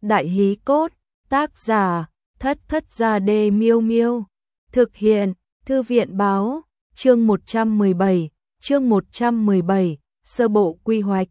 Đại hí cốt, tác giả, Thất Thất Gia Đê Miêu Miêu. Thực hiện, Thư viện báo, chương 117, sơ bộ quy hoạch.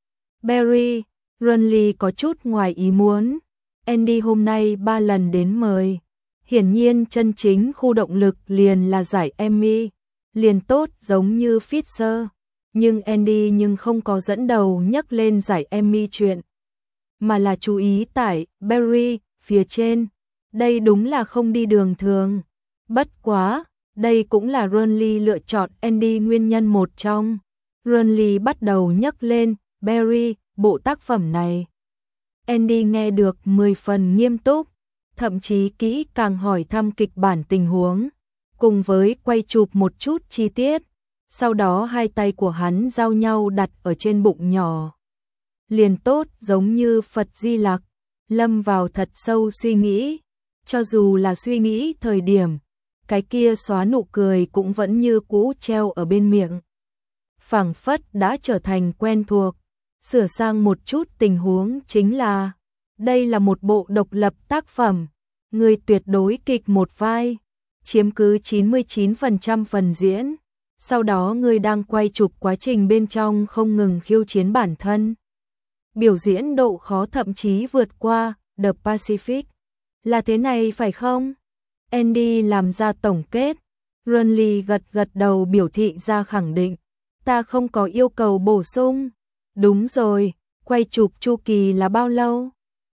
Barry, Runley có chút ngoài ý muốn. Andy hôm nay 3 lần đến mời. Hiển nhiên chân chính khu động lực liền là giải Emmy, liền tốt giống như Fisher. Nhưng Andy không có dẫn đầu nhắc lên giải Emmy chuyện, mà là chú ý tại Barry phía trên. Đây đúng là không đi đường thường. Bất quá, đây cũng là Runley lựa chọn Andy nguyên nhân một trong. Runley bắt đầu nhắc lên Barry, bộ tác phẩm này. Andy nghe được 10 phần nghiêm túc, thậm chí kỹ càng hỏi thăm kịch bản tình huống, cùng với quay chụp một chút chi tiết. Sau đó hai tay của hắn giao nhau đặt ở trên bụng nhỏ. Liền tốt giống như Phật Di Lặc, lâm vào thật sâu suy nghĩ. Cho dù là suy nghĩ thời điểm, cái kia xóa nụ cười cũng vẫn như cũ treo ở bên miệng. Phảng phất đã trở thành quen thuộc. Sửa sang một chút tình huống chính là, đây là một bộ độc lập tác phẩm, người tuyệt đối kịch một vai, chiếm cứ 99% phần diễn. Sau đó người đang quay chụp quá trình bên trong không ngừng khiêu chiến bản thân. Biểu diễn độ khó thậm chí vượt qua The Pacific. Là thế này phải không? Andy làm ra tổng kết. Runley gật đầu biểu thị ra khẳng định. Ta không có yêu cầu bổ sung. Đúng rồi, quay chụp chu kỳ là bao lâu?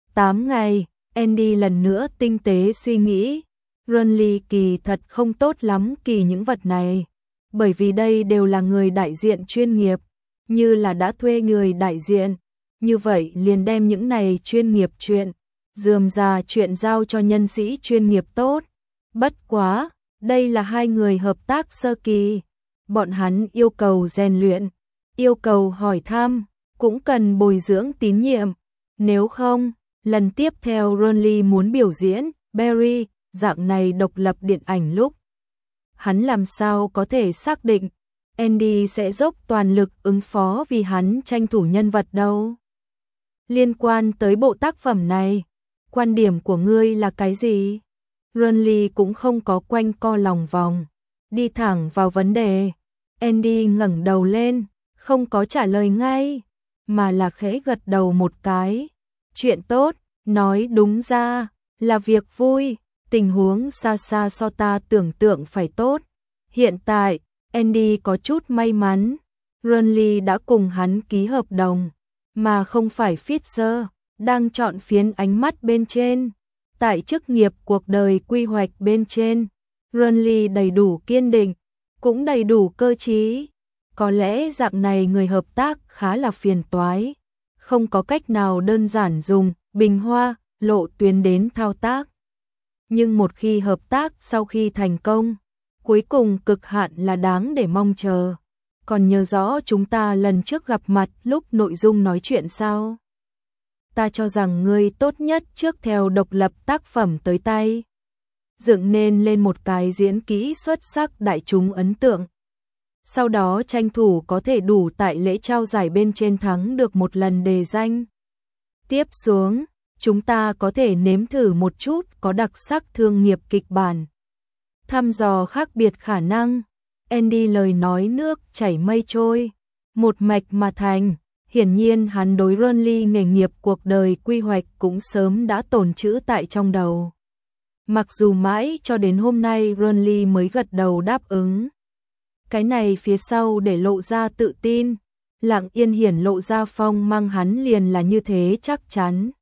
8 ngày. Andy lần nữa tinh tế suy nghĩ. Runley kỳ thật không tốt lắm kỳ những vật này. Bởi vì đây đều là người đại diện chuyên nghiệp, như là đã thuê người đại diện, như vậy liền đem những này chuyên nghiệp chuyện, rườm rà chuyện giao cho nhân sĩ chuyên nghiệp tốt. Bất quá, đây là hai người hợp tác sơ kỳ, bọn hắn yêu cầu rèn luyện, yêu cầu hỏi thăm, cũng cần bồi dưỡng tín nhiệm. Nếu không, lần tiếp theo Runley muốn biểu diễn Barry dạng này độc lập điện ảnh lúc, hắn làm sao có thể xác định Andy sẽ dốc toàn lực ứng phó vì hắn tranh thủ nhân vật đâu. Liên quan tới bộ tác phẩm này, quan điểm của ngươi là cái gì? Runley cũng không có quanh co lòng vòng, đi thẳng vào vấn đề. Andy ngẩng đầu lên, không có trả lời ngay, mà là khẽ gật đầu một cái. Chuyện tốt, nói đúng ra, là việc vui. Tình huống xa xa so ta tưởng tượng phải tốt. Hiện tại, Andy có chút may mắn. Runley đã cùng hắn ký hợp đồng, mà không phải Fisher, đang chọn phiến ánh mắt bên trên. Tại chức nghiệp cuộc đời quy hoạch bên trên, Runley đầy đủ kiên định, cũng đầy đủ cơ trí. Có lẽ dạng này người hợp tác khá là phiền toái, không có cách nào đơn giản dùng bình hoa, lộ tuyến đến thao tác. Nhưng một khi hợp tác sau khi thành công, cuối cùng cực hạn là đáng để mong chờ. Còn nhớ rõ chúng ta lần trước gặp mặt lúc nội dung nói chuyện sao? Ta cho rằng ngươi tốt nhất trước theo độc lập tác phẩm tới tay, dựng nên lên một cái diễn kỹ xuất sắc đại chúng ấn tượng. Sau đó tranh thủ có thể đủ tại lễ trao giải bên trên thắng được một lần đề danh. Tiếp xuống, chúng ta có thể nếm thử một chút có đặc sắc thương nghiệp kịch bản. Thăm dò khác biệt khả năng. Andy lời nói nước chảy mây trôi, một mạch mà thành. Hiển nhiên hắn đối Runley nghề nghiệp cuộc đời quy hoạch cũng sớm đã tồn trữ tại trong đầu. Mặc dù mãi cho đến hôm nay Runley mới gật đầu đáp ứng. Cái này phía sau để lộ ra tự tin, lặng yên hiển lộ ra phong mang hắn liền là như thế chắc chắn.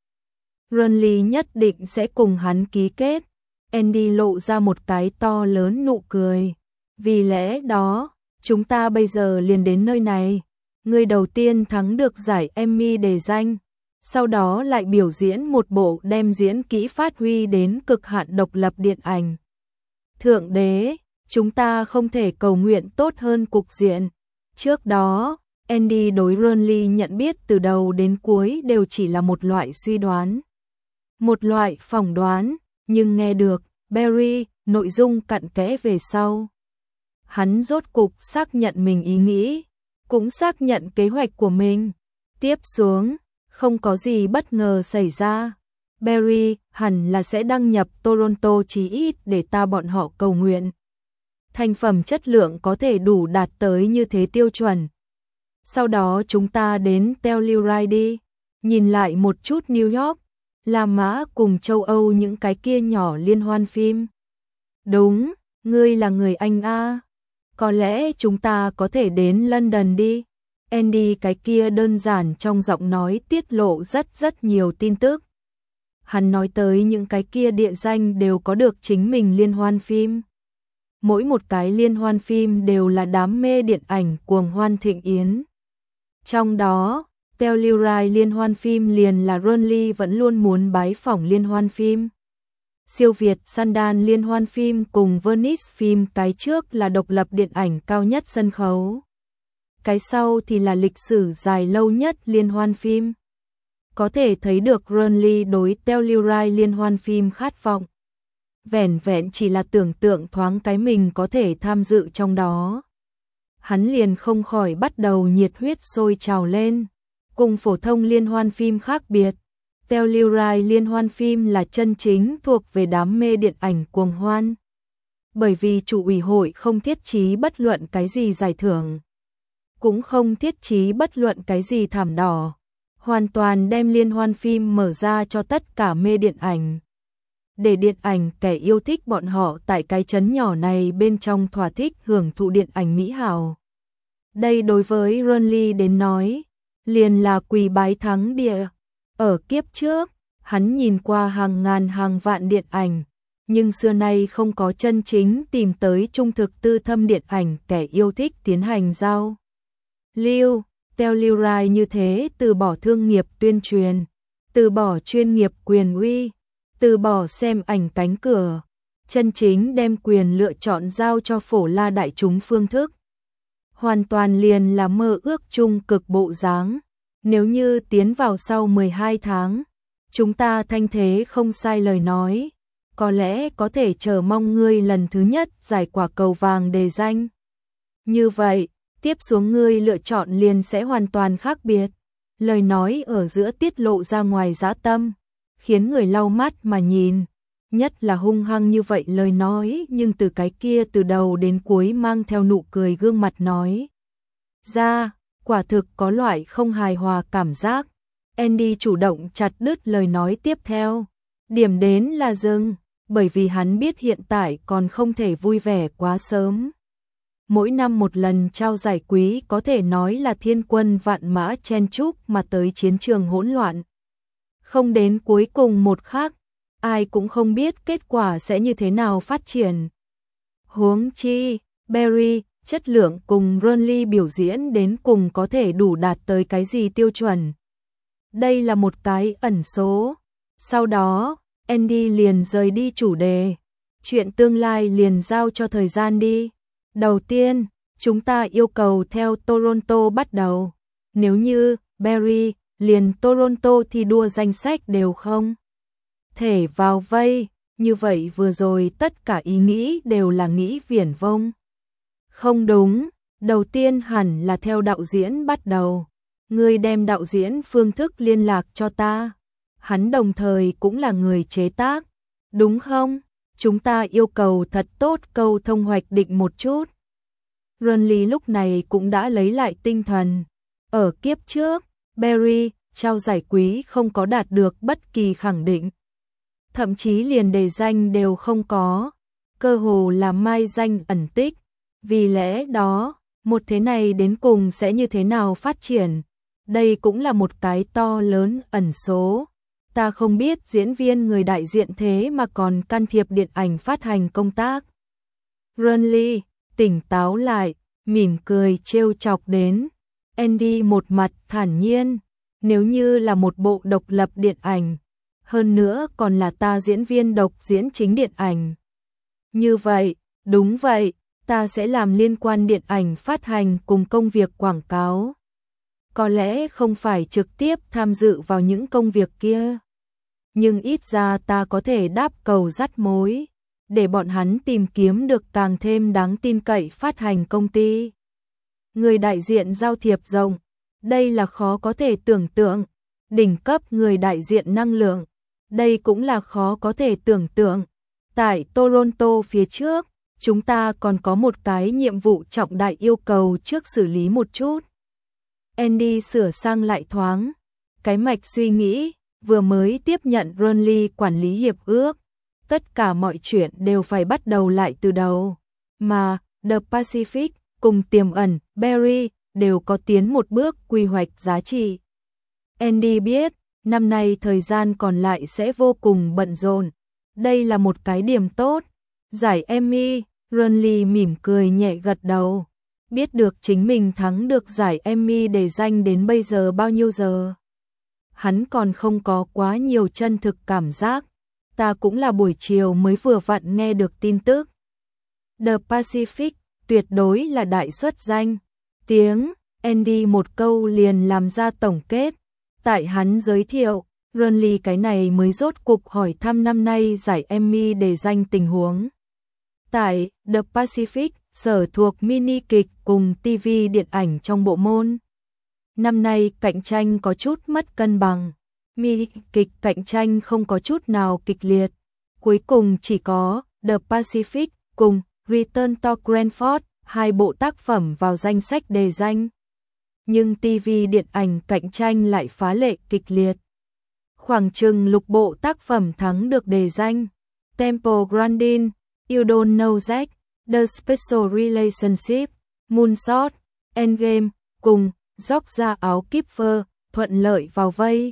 Runley nhất định sẽ cùng hắn ký kết. Andy lộ ra một cái to lớn nụ cười. Vì lẽ đó, chúng ta bây giờ liền đến nơi này. Người đầu tiên thắng được giải Emmy đề danh, sau đó lại biểu diễn một bộ đem diễn kỹ phát huy đến cực hạn độc lập điện ảnh. Thượng đế, chúng ta không thể cầu nguyện tốt hơn cục diện. Trước đó, Andy đối Runley nhận biết từ đầu đến cuối đều chỉ là một loại suy đoán, một loại phỏng đoán, nhưng nghe được Barry nội dung cặn kẽ về sau, hắn rốt cục xác nhận mình ý nghĩ, cũng xác nhận kế hoạch của mình. Tiếp xuống, không có gì bất ngờ xảy ra. Barry hẳn là sẽ đăng nhập Toronto chí ít để bọn họ cầu nguyện. Thành phẩm chất lượng có thể đủ đạt tới như thế tiêu chuẩn. Sau đó chúng ta đến Telluride đi, nhìn lại một chút New York, La Mã cùng châu Âu những cái kia nhỏ liên hoan phim. Đúng, ngươi là người Anh a. Có lẽ chúng ta có thể đến London đi. Andy cái kia đơn giản trong giọng nói tiết lộ rất nhiều tin tức. Hắn nói tới những cái kia địa danh đều có được chính mình liên hoan phim. Mỗi một cái liên hoan phim đều là đám mê điện ảnh cuồng hoan thịnh yến. Trong đó, Telluride liên hoan phim liền là Ronly vẫn luôn muốn bái phỏng liên hoan phim. Siêu Việt Sundance liên hoan phim cùng Venice phim cái trước là độc lập điện ảnh cao nhất sân khấu. Cái sau thì là lịch sử dài lâu nhất liên hoan phim. Có thể thấy được Ronly đối Telluride liên hoan phim khát vọng. Vẻn vẹn chỉ là tưởng tượng thoáng cái mình có thể tham dự trong đó. Hắn liền không khỏi bắt đầu nhiệt huyết sôi trào lên. Cùng phổ thông liên hoan phim khác biệt, Telluride liên hoan phim là chân chính thuộc về đám mê điện ảnh cuồng hoan. Bởi vì chủ ủy hội không thiết chí bất luận cái gì giải thưởng, cũng không thiết chí bất luận cái gì thảm đỏ, hoàn toàn đem liên hoan phim mở ra cho tất cả mê điện ảnh. Để điện ảnh kẻ yêu thích bọn họ tại cái trấn nhỏ này bên trong thỏa thích hưởng thụ điện ảnh mỹ hảo. Đây đối với Ronly đến nói, liền là quỳ bái thắng địa. Ở kiếp trước, hắn nhìn qua hàng ngàn hàng vạn điện ảnh, nhưng xưa nay không có chân chính tìm tới trung thực tư thâm điện ảnh kẻ yêu thích tiến hành giao lưu. Telluride như thế từ bỏ thương nghiệp tuyên truyền, từ bỏ chuyên nghiệp quyền uy, từ bỏ xem ảnh cánh cửa, chân chính đem quyền lựa chọn giao cho phổ la đại chúng phương thức. Hoàn toàn liền là mơ ước trung cực bộ dáng. Nếu như tiến vào sau 12 tháng, chúng ta thanh thế không sai lời nói, có lẽ có thể chờ mong ngươi lần thứ nhất giải quả cầu vàng đề danh. Như vậy, tiếp xuống ngươi lựa chọn liền sẽ hoàn toàn khác biệt. Lời nói ở giữa tiết lộ ra ngoài dã tâm, khiến người lau mắt mà nhìn. Nhất là hung hăng như vậy lời nói, nhưng từ cái kia từ đầu đến cuối mang theo nụ cười gương mặt nói ra, quả thực có loại không hài hòa cảm giác. Andy chủ động chặt đứt lời nói tiếp theo. Điểm đến là dừng, bởi vì hắn biết hiện tại còn không thể vui vẻ quá sớm. Mỗi năm một lần trao giải quý có thể nói là thiên quân vạn mã chen chúc mà tới chiến trường hỗn loạn. Không đến cuối cùng một khắc, ai cũng không biết kết quả sẽ như thế nào phát triển. Huống chi, Barry, chất lượng cùng Ronly biểu diễn đến cùng có thể đủ đạt tới cái gì tiêu chuẩn. Đây là một cái ẩn số. Sau đó, Andy liền rời đi chủ đề. Chuyện tương lai liền giao cho thời gian đi. Đầu tiên, chúng ta yêu cầu theo Toronto bắt đầu. Nếu như, Barry, liền Toronto thì đua danh sách đều không thể vào vây. Như vậy vừa rồi tất cả ý nghĩ đều là nghĩ viển vông. Không đúng, đầu tiên hẳn là theo đạo diễn bắt đầu. Ngươi đem đạo diễn phương thức liên lạc cho ta. Hắn đồng thời cũng là người chế tác, đúng không? Chúng ta yêu cầu thật tốt câu thông hoạch định một chút. Ronly lúc này cũng đã lấy lại tinh thần. Ở kiếp trước, Barry trao giải quý không có đạt được bất kỳ khẳng định. Thậm chí liền đề danh đều không có. Cơ hồ là mai danh ẩn tích. Vì lẽ đó, một thế này đến cùng sẽ như thế nào phát triển? Đây cũng là một cái to lớn ẩn số. Ta không biết diễn viên người đại diện thế mà còn can thiệp điện ảnh phát hành công tác. Ronly tỉnh táo lại, mỉm cười trêu chọc đến. Andy một mặt thản nhiên, nếu như là một bộ độc lập điện ảnh, hơn nữa còn là ta diễn viên độc diễn chính điện ảnh. Như vậy, đúng vậy, ta sẽ làm liên quan điện ảnh phát hành cùng công việc quảng cáo. Có lẽ không phải trực tiếp tham dự vào những công việc kia, nhưng ít ra ta có thể đáp cầu dắt mối, để bọn hắn tìm kiếm được càng thêm đáng tin cậy phát hành công ty. Người đại diện giao thiệp rộng, đây là khó có thể tưởng tượng, đỉnh cấp người đại diện năng lượng. Đây cũng là khó có thể tưởng tượng. Tại Toronto phía trước, chúng ta còn có một cái nhiệm vụ trọng đại yêu cầu trước xử lý một chút. Andy sửa sang lại thoáng cái mạch suy nghĩ, vừa mới tiếp nhận Burnley quản lý hiệp ước. Tất cả mọi chuyện đều phải bắt đầu lại từ đầu. Mà, The Pacific, cùng tiềm ẩn, Barry, đều có tiến một bước quy hoạch giá trị. Andy biết, năm nay thời gian còn lại sẽ vô cùng bận rộn. Đây là một cái điểm tốt. Giải Emmy, Burnley mỉm cười nhẹ gật đầu. Biết được chính mình thắng được giải Emmy để danh đến bây giờ bao nhiêu giờ. Hắn còn không có quá nhiều chân thực cảm giác. Ta cũng là buổi chiều mới vừa vặn nghe được tin tức. The Pacific, tuyệt đối là đại xuất danh. Tiếng, Andy một câu liền làm ra tổng kết. Tại hắn giới thiệu, Burnley cái này mới rốt cục hỏi thăm năm nay giải Emmy để danh tình huống. Tại The Pacific, sở thuộc mini kịch cùng TV điện ảnh trong bộ môn. Năm nay cạnh tranh có chút mất cân bằng. Mini kịch cạnh tranh không có chút nào kịch liệt. Cuối cùng chỉ có The Pacific cùng Return to Grandford, hai bộ tác phẩm vào danh sách đề danh. Nhưng TV điện ảnh cạnh tranh lại phá lệ kịch liệt. Khoảng chừng lục bộ tác phẩm thắng được đề danh. Temple Grandin, You Don't Know Jack, The Special Relationship, Moonshot, Endgame, cùng Georgia áo Kipper, thuận lợi vào vây.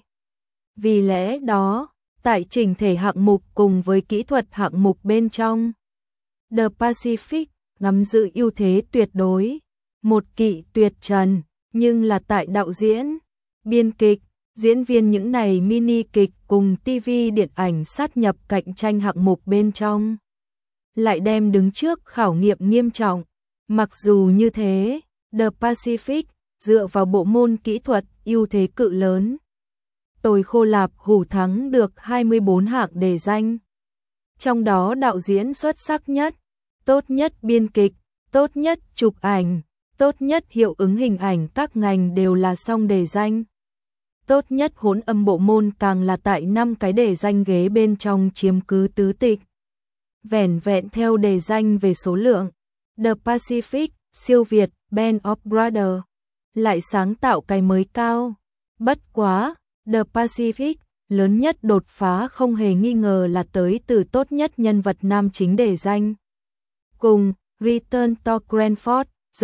Vì lẽ đó, tại chỉnh thể hạng mục cùng với kỹ thuật hạng mục bên trong, The Pacific nắm giữ ưu thế tuyệt đối, một kỵ tuyệt trần, nhưng là tại đạo diễn, biên kịch, diễn viên những này mini kịch cùng TV điện ảnh sát nhập cạnh tranh hạng mục bên trong, lại đem đứng trước khảo nghiệm nghiêm trọng. Mặc dù như thế, The Pacific dựa vào bộ môn kỹ thuật ưu thế cự lớn. Tôi khô lạp hủ thắng được 24 hạng đề danh. Trong đó đạo diễn xuất sắc nhất, tốt nhất biên kịch, tốt nhất chụp ảnh, tốt nhất hiệu ứng hình ảnh các ngành đều là song đề danh. Tốt nhất hỗn âm bộ môn càng là tại 5 cái đề danh ghế bên trong chiếm cứ tứ tịch. Vẻn vẹn theo đề danh về số lượng, The Pacific, siêu Việt, Band of Brothers, lại sáng tạo cái mới cao. Bất quá, The Pacific, lớn nhất đột phá không hề nghi ngờ là tới từ tốt nhất nhân vật nam chính đề danh. Cùng Return to Grandford,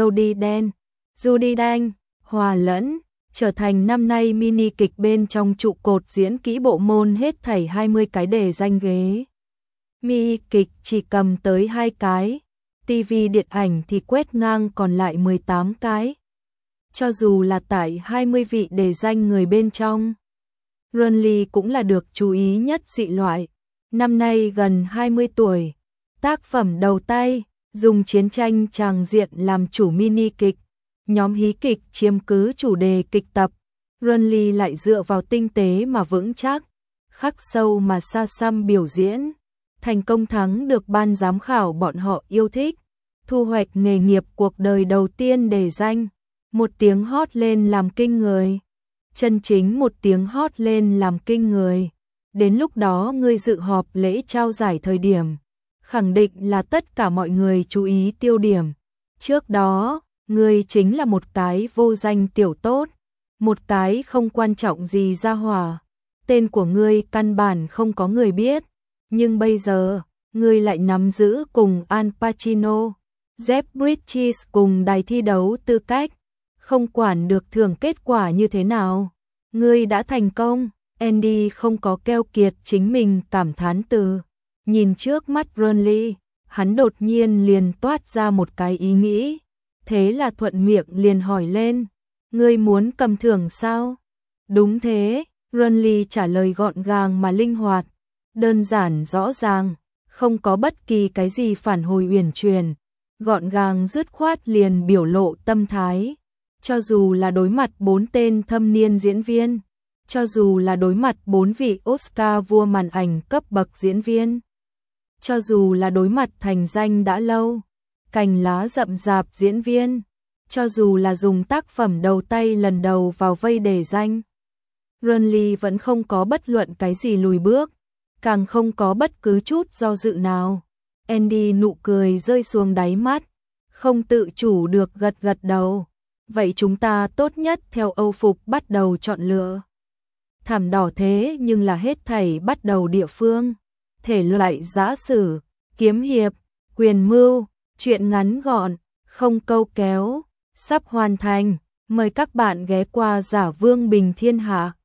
Judi Dench, hòa lẫn, trở thành năm nay mini kịch bên trong trụ cột diễn kỹ bộ môn hết thảy 20 cái đề danh ghế. Mini kịch chỉ cầm tới 2 cái, TV điện ảnh thì quét ngang còn lại 18 cái. Cho dù là tại 20 vị đề danh người bên trong, Burnley cũng là được chú ý nhất dị loại. Năm nay gần 20 tuổi, tác phẩm đầu tay, dùng chiến tranh tràng diện làm chủ mini kịch, nhóm hí kịch chiếm cứ chủ đề kịch tập. Burnley lại dựa vào tinh tế mà vững chắc, khắc sâu mà xa xăm biểu diễn, thành công thắng được ban giám khảo bọn họ yêu thích, thu hoạch nghề nghiệp cuộc đời đầu tiên đề danh. Một tiếng hót lên làm kinh người. Chân chính một tiếng hót lên làm kinh người. Đến lúc đó ngươi dự họp lễ trao giải thời điểm, khẳng định là tất cả mọi người chú ý tiêu điểm. Trước đó, ngươi chính là một cái vô danh tiểu tốt, một cái không quan trọng gì ra hỏa. Tên của ngươi căn bản không có người biết, nhưng bây giờ, ngươi lại nắm giữ cùng Al Pacino, Jeff Bridges cùng đài thi đấu tư cách. Không quản được thưởng kết quả như thế nào, ngươi đã thành công. Andy không có keo kiệt chính mình cảm thán từ. Nhìn trước mắt Burnley, hắn đột nhiên liền toát ra một cái ý nghĩ. Thế là thuận miệng liền hỏi lên, ngươi muốn cầm thưởng sao? Đúng thế, Burnley trả lời gọn gàng mà linh hoạt, đơn giản rõ ràng, không có bất kỳ cái gì phản hồi uyển chuyển, gọn gàng dứt khoát liền biểu lộ tâm thái. Cho dù là đối mặt 4 tên thâm niên diễn viên, cho dù là đối mặt 4 vị Oscar vua màn ảnh cấp bậc diễn viên, cho dù là đối mặt thành danh đã lâu, cành lá rậm rạp diễn viên, cho dù là dùng tác phẩm đầu tay lần đầu vào vây đề danh, Burnley vẫn không có bất luận cái gì lùi bước, càng không có bất cứ chút do dự nào. Andy nụ cười rơi xuống đáy mắt, không tự chủ được gật gật đầu. Vậy chúng ta tốt nhất theo Âu Phục bắt đầu chọn lựa. Thảm đỏ thế nhưng là hết thảy bắt đầu địa phương. Thể loại giã sử, kiếm hiệp, quyền mưu, truyện ngắn gọn, không câu kéo, sắp hoàn thành. Mời các bạn ghé qua Giả Vương Bình Thiên Hạ.